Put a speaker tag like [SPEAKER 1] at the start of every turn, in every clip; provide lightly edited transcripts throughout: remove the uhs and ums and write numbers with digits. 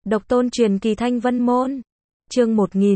[SPEAKER 1] Độc tôn truyền kỳ Thanh Vân Môn. Chương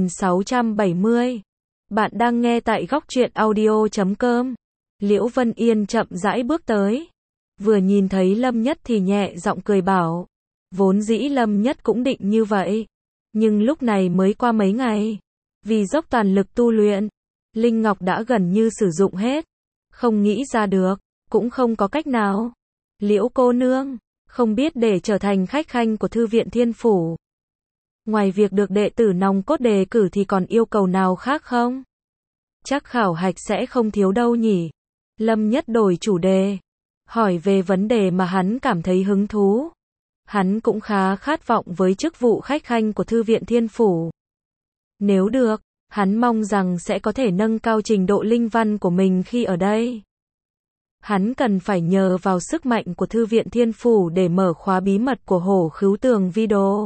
[SPEAKER 1] 1670. Bạn đang nghe tại góc truyện audio.com. Liễu Vân Yên chậm rãi bước tới. Vừa nhìn thấy Lâm Nhất thì nhẹ giọng cười bảo. Vốn dĩ Lâm Nhất cũng định như vậy. Nhưng lúc này mới qua mấy ngày. Vì dốc toàn lực tu luyện, Linh Ngọc đã gần như sử dụng hết. Không nghĩ ra được, cũng không có cách nào. Liễu cô nương, không biết để trở thành khách khanh của Thư viện Thiên Phủ, ngoài việc được đệ tử nòng cốt đề cử thì còn yêu cầu nào khác không? Chắc khảo hạch sẽ không thiếu đâu nhỉ? Lâm Nhất đổi chủ đề, hỏi về vấn đề mà hắn cảm thấy hứng thú. Hắn cũng khá khát vọng với chức vụ khách khanh của Thư viện Thiên Phủ. Nếu được, hắn mong rằng sẽ có thể nâng cao trình độ linh văn của mình khi ở đây. Hắn cần phải nhờ vào sức mạnh của Thư viện Thiên Phủ để mở khóa bí mật của Hổ Khứu Tường Vi Đồ.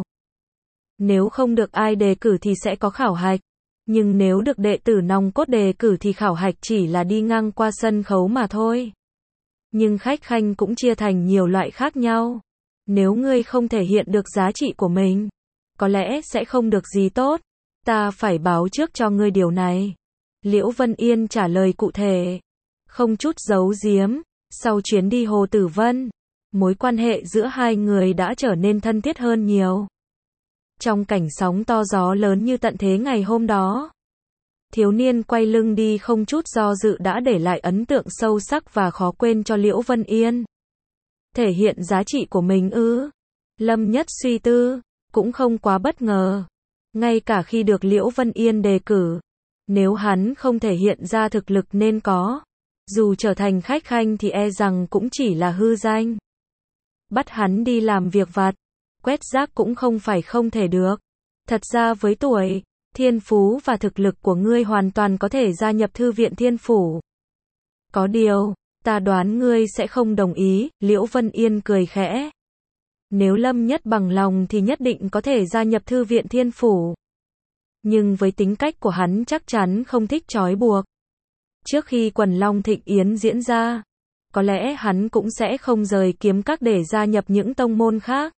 [SPEAKER 1] Nếu không được ai đề cử thì sẽ có khảo hạch. Nhưng nếu được đệ tử nòng cốt đề cử thì khảo hạch chỉ là đi ngang qua sân khấu mà thôi. Nhưng khách khanh cũng chia thành nhiều loại khác nhau. Nếu ngươi không thể hiện được giá trị của mình, có lẽ sẽ không được gì tốt. Ta phải báo trước cho ngươi điều này. Liễu Vân Yên trả lời cụ thể, không chút giấu giếm. Sau chuyến đi Hồ Tử Vân, mối quan hệ giữa hai người đã trở nên thân thiết hơn nhiều. Trong cảnh sóng to gió lớn như tận thế ngày hôm đó, thiếu niên quay lưng đi không chút do dự đã để lại ấn tượng sâu sắc và khó quên cho Liễu Vân Yên. Thể hiện giá trị của mình ư? Lâm Nhất suy tư, cũng không quá bất ngờ. Ngay cả khi được Liễu Vân Yên đề cử, nếu hắn không thể hiện ra thực lực nên có, dù trở thành khách khanh thì e rằng cũng chỉ là hư danh. Bắt hắn đi làm việc vặt, quét rác cũng không phải không thể được. Thật ra với tuổi, thiên phú và thực lực của ngươi hoàn toàn có thể gia nhập Thư viện Thiên Phủ. Có điều, ta đoán ngươi sẽ không đồng ý. Liễu Vân Yên cười khẽ. Nếu Lâm Nhất bằng lòng thì nhất định có thể gia nhập Thư viện Thiên Phủ. Nhưng với tính cách của hắn chắc chắn không thích trói buộc. Trước khi Quần Long Thịnh Yến diễn ra, có lẽ hắn cũng sẽ không rời Kiếm Các để gia nhập những tông môn khác.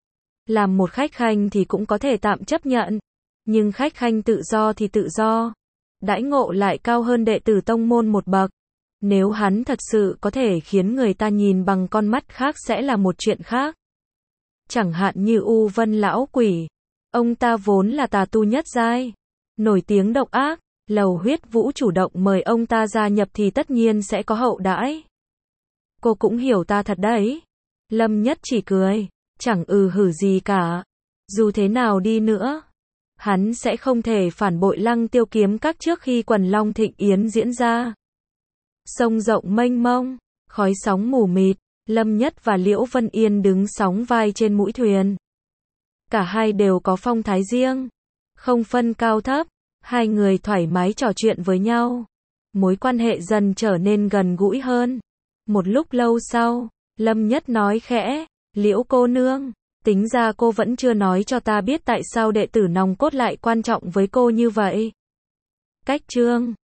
[SPEAKER 1] Làm một khách khanh thì cũng có thể tạm chấp nhận. Nhưng khách khanh tự do thì tự do. Đãi ngộ lại cao hơn đệ tử tông môn một bậc. Nếu hắn thật sự có thể khiến người ta nhìn bằng con mắt khác sẽ là một chuyện khác. Chẳng hạn như U Vân Lão Quỷ. Ông ta vốn là tà tu nhất giai, nổi tiếng độc ác. Lầu Huyết Vũ chủ động mời ông ta gia nhập thì tất nhiên sẽ có hậu đãi. Cô cũng hiểu ta thật đấy. Lâm Nhất chỉ cười, chẳng hử gì cả. Dù thế nào đi nữa, hắn sẽ không thể phản bội Lăng Tiêu Kiếm Các trước khi Quần Long Thịnh Yến diễn ra. Sông rộng mênh mông, khói sóng mù mịt, Lâm Nhất và Liễu Vân Yên đứng sóng vai trên mũi thuyền. Cả hai đều có phong thái riêng, không phân cao thấp, hai người thoải mái trò chuyện với nhau. Mối quan hệ dần trở nên gần gũi hơn. Một lúc lâu sau, Lâm Nhất nói khẽ, Liễu cô nương, tính ra cô vẫn chưa nói cho ta biết tại sao đệ tử nòng cốt lại quan trọng với cô như vậy. Cách chương